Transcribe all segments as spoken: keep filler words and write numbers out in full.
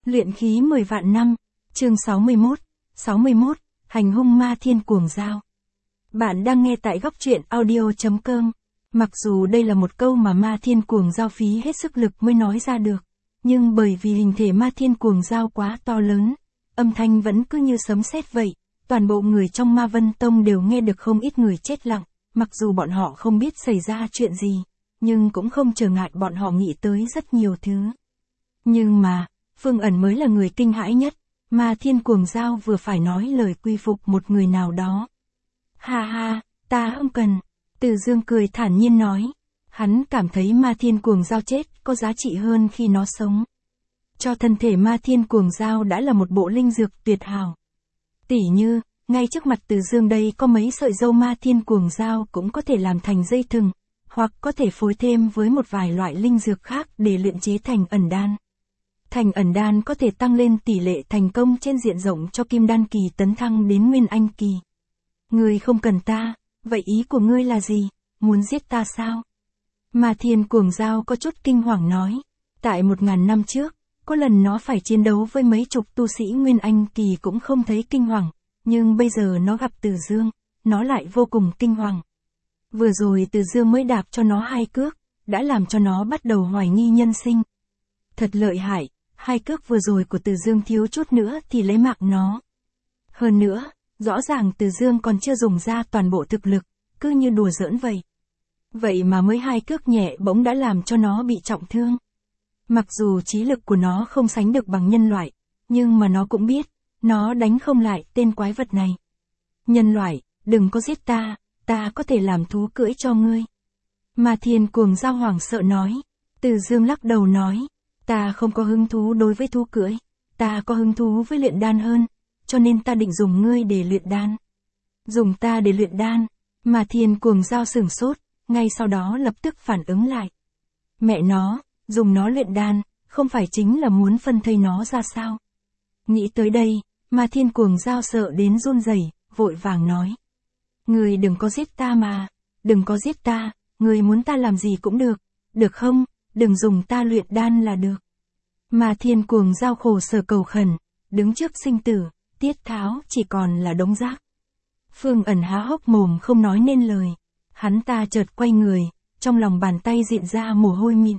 Luyện khí mười vạn năm, chương sáu mươi mốt, sáu mươi mốt, hành hung ma thiên cuồng dao. Bạn đang nghe tại góc truyện audio chấm com. Mặc dù đây là một câu mà ma thiên cuồng dao phí hết sức lực mới nói ra được, nhưng bởi vì hình thể ma thiên cuồng dao quá to lớn, âm thanh vẫn cứ như sấm sét vậy, toàn bộ người trong Ma Vân Tông đều nghe được, không ít người chết lặng, mặc dù bọn họ không biết xảy ra chuyện gì, nhưng cũng không trở ngại bọn họ nghĩ tới rất nhiều thứ. Nhưng mà, Phương Ẩn mới là người kinh hãi nhất, ma thiên cuồng dao vừa phải nói lời quy phục một người nào đó. Ha ha, ta không cần. Từ Dương cười thản nhiên nói. Hắn cảm thấy ma thiên cuồng dao chết có giá trị hơn khi nó sống. Cho thân thể ma thiên cuồng dao đã là một bộ linh dược tuyệt hảo. Tỉ như, ngay trước mặt Từ Dương đây có mấy sợi râu ma thiên cuồng dao cũng có thể làm thành dây thừng, hoặc có thể phối thêm với một vài loại linh dược khác để luyện chế thành ẩn đan. Thành ẩn đan có thể tăng lên tỷ lệ thành công trên diện rộng cho kim đan kỳ tấn thăng đến nguyên anh kỳ. Ngươi không cần ta, vậy ý của ngươi là gì, muốn giết ta sao? Ma thiên cuồng dao có chút kinh hoàng nói, tại một ngàn năm trước, có lần nó phải chiến đấu với mấy chục tu sĩ nguyên anh kỳ cũng không thấy kinh hoàng, nhưng bây giờ nó gặp Từ Dương, nó lại vô cùng kinh hoàng. Vừa rồi Từ Dương mới đạp cho nó hai cước, đã làm cho nó bắt đầu hoài nghi nhân sinh. Thật lợi hại, hai cước vừa rồi của Từ Dương thiếu chút nữa thì lấy mạng nó. Hơn nữa, rõ ràng Từ Dương còn chưa dùng ra toàn bộ thực lực, cứ như đùa giỡn vậy. Vậy mà mới hai cước nhẹ bỗng đã làm cho nó bị trọng thương. Mặc dù trí lực của nó không sánh được bằng nhân loại, nhưng mà nó cũng biết, nó đánh không lại tên quái vật này. Nhân loại, đừng có giết ta, ta có thể làm thú cưỡi cho ngươi. Ma thiên cuồng dao hoảng sợ nói. Từ Dương lắc đầu nói, ta không có hứng thú đối với thú cưỡi, ta có hứng thú với luyện đan hơn, cho nên ta định dùng ngươi để luyện đan. Dùng ta để luyện đan, Ma thiên cuồng dao sửng sốt, ngay sau đó lập tức phản ứng lại. Mẹ nó, dùng nó luyện đan, không phải chính là muốn phân thây nó ra sao? Nghĩ tới đây, Ma thiên cuồng dao sợ đến run rẩy, vội vàng nói. Ngươi đừng có giết ta mà, đừng có giết ta, ngươi muốn ta làm gì cũng được, được không, đừng dùng ta luyện đan là được. Ma thiên cuồng dao khổ sở cầu khẩn, đứng trước sinh tử, Tiết Tháo chỉ còn là đống rác. Phương Ẩn há hốc mồm không nói nên lời, hắn ta chợt quay người, trong lòng bàn tay diện ra mồ hôi mịn.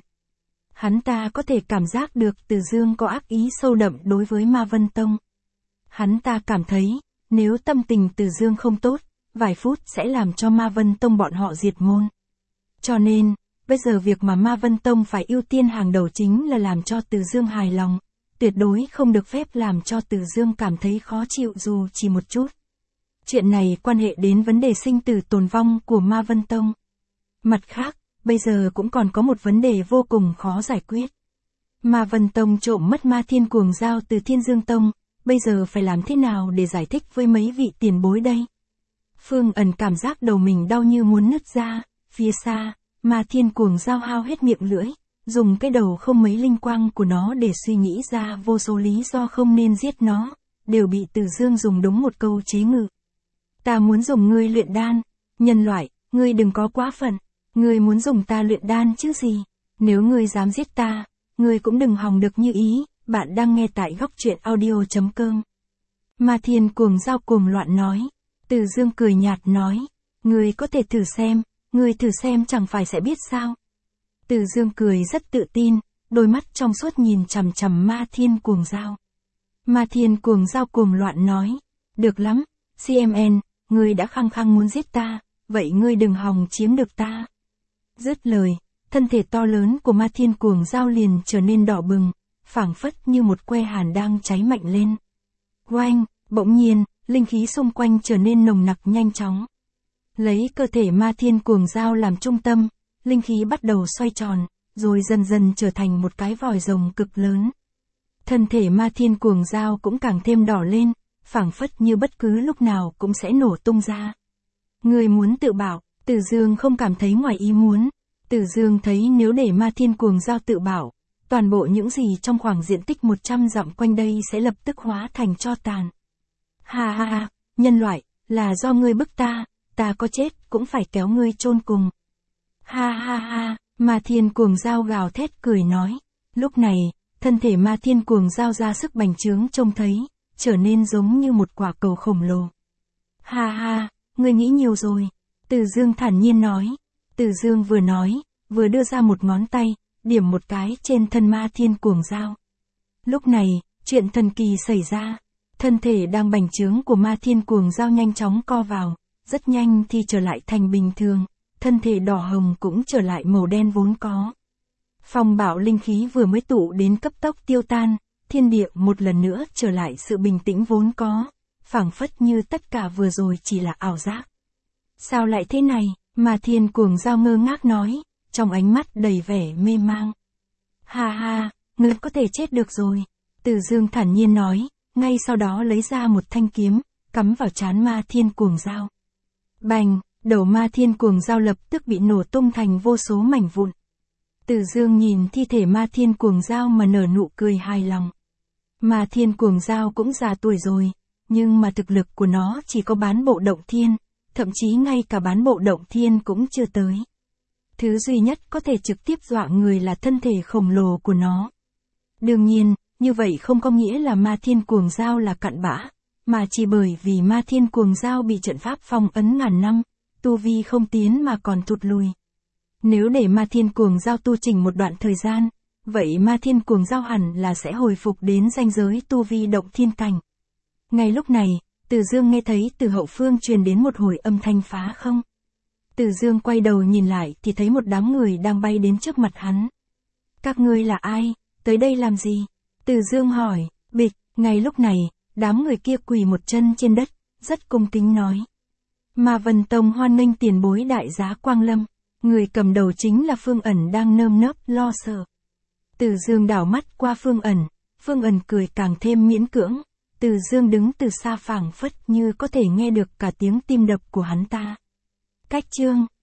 Hắn ta có thể cảm giác được Từ Dương có ác ý sâu đậm đối với Ma Vân Tông. Hắn ta cảm thấy, nếu tâm tình Từ Dương không tốt, vài phút sẽ làm cho Ma Vân Tông bọn họ diệt môn. Cho nên, bây giờ việc mà Ma Vân Tông phải ưu tiên hàng đầu chính là làm cho Từ Dương hài lòng, tuyệt đối không được phép làm cho Từ Dương cảm thấy khó chịu dù chỉ một chút. Chuyện này quan hệ đến vấn đề sinh tử tồn vong của Ma Vân Tông. Mặt khác, bây giờ cũng còn có một vấn đề vô cùng khó giải quyết. Ma Vân Tông trộm mất ma thiên cuồng dao từ Thiên Dương Tông, bây giờ phải làm thế nào để giải thích với mấy vị tiền bối đây? Phương Ẩn cảm giác đầu mình đau như muốn nứt ra, phía xa, ma thiên cuồng dao hao hết miệng lưỡi, dùng cái đầu không mấy linh quang của nó để suy nghĩ ra vô số lý do không nên giết nó, đều bị Từ Dương dùng đúng một câu chế ngự. Ta muốn dùng ngươi luyện đan, nhân loại, ngươi đừng có quá phận, ngươi muốn dùng ta luyện đan chứ gì, nếu ngươi dám giết ta, ngươi cũng đừng hòng được như ý. Bạn đang nghe tại góc truyện audio chấm com. Ma thiên cuồng dao cuồng loạn nói. Từ Dương cười nhạt nói, ngươi có thể thử xem, ngươi thử xem chẳng phải sẽ biết sao. Từ Dương cười rất tự tin, đôi mắt trong suốt nhìn chằm chằm ma thiên cuồng dao. Ma thiên cuồng dao cuồng loạn nói, được lắm, xê em en, ngươi đã khăng khăng muốn giết ta, vậy ngươi đừng hòng chiếm được ta. Dứt lời, thân thể to lớn của ma thiên cuồng dao liền trở nên đỏ bừng, phảng phất như một que hàn đang cháy mạnh lên. Oanh, bỗng nhiên, linh khí xung quanh trở nên nồng nặc nhanh chóng. Lấy cơ thể ma thiên cuồng dao làm trung tâm, linh khí bắt đầu xoay tròn, rồi dần dần trở thành một cái vòi rồng cực lớn. Thân thể ma thiên cuồng dao cũng càng thêm đỏ lên, phảng phất như bất cứ lúc nào cũng sẽ nổ tung ra. Người muốn tự bảo, Từ Dương không cảm thấy ngoài ý muốn. Từ Dương thấy nếu để ma thiên cuồng dao tự bảo, toàn bộ những gì trong khoảng diện tích một trăm dặm quanh đây sẽ lập tức hóa thành tro tàn. Ha ha ha, nhân loại, là do ngươi bức ta, ta có chết cũng phải kéo ngươi chôn cùng. Ha ha ha, ma thiên cuồng dao gào thét cười nói. Lúc này, thân thể Ma Thiên Cuồng Dao ra sức bành trướng trông thấy, trở nên giống như một quả cầu khổng lồ. Ha ha, ngươi nghĩ nhiều rồi. Từ Dương thản nhiên nói. Từ Dương vừa nói, vừa đưa ra một ngón tay, điểm một cái trên thân Ma Thiên Cuồng Dao. Lúc này, chuyện thần kỳ xảy ra. Thân thể đang bành trướng của Ma Thiên Cuồng Dao nhanh chóng co vào, rất nhanh thì trở lại thành bình thường, thân thể đỏ hồng cũng trở lại màu đen vốn có. Phong bạo linh khí vừa mới tụ đến cấp tốc tiêu tan, thiên địa một lần nữa trở lại sự bình tĩnh vốn có, phảng phất như tất cả vừa rồi chỉ là ảo giác. Sao lại thế này? Ma Thiên Cuồng Dao ngơ ngác nói, trong ánh mắt đầy vẻ mê mang. Ha ha, ngươi có thể chết được rồi. Từ Dương thản nhiên nói, ngay sau đó lấy ra một thanh kiếm, cắm vào trán Ma Thiên Cuồng Dao. Bành, đầu Ma Thiên Cuồng Dao lập tức bị nổ tung thành vô số mảnh vụn. Từ Dương nhìn thi thể Ma Thiên Cuồng Dao mà nở nụ cười hài lòng. Ma Thiên Cuồng Dao cũng già tuổi rồi, nhưng mà thực lực của nó chỉ có bán bộ động thiên, thậm chí ngay cả bán bộ động thiên cũng chưa tới. Thứ duy nhất có thể trực tiếp dọa người là thân thể khổng lồ của nó. Đương nhiên, như vậy không có nghĩa là Ma Thiên Cuồng Dao là cặn bã, mà chỉ bởi vì Ma Thiên Cuồng Dao bị trận pháp phong ấn ngàn năm, tu vi không tiến mà còn thụt lùi. Nếu để Ma Thiên Cuồng Dao tu chỉnh một đoạn thời gian, vậy Ma Thiên Cuồng Dao hẳn là sẽ hồi phục đến ranh giới tu vi động thiên cảnh. Ngay lúc này, Từ Dương nghe thấy từ hậu phương truyền đến một hồi âm thanh phá không. Từ Dương quay đầu nhìn lại thì thấy một đám người đang bay đến trước mặt hắn. Các ngươi là ai? Tới đây làm gì? Từ Dương hỏi. Bịch, ngay lúc này, đám người kia quỳ một chân trên đất, rất cung kính nói. Ma Vân Tông hoan nghênh tiền bối đại giá Quang Lâm. Người cầm đầu chính là Phương Ẩn đang nơm nớp lo sợ. Từ Dương đảo mắt qua Phương Ẩn, Phương Ẩn cười càng thêm miễn cưỡng. Từ Dương đứng từ xa phảng phất như có thể nghe được cả tiếng tim đập của hắn ta. Cách chương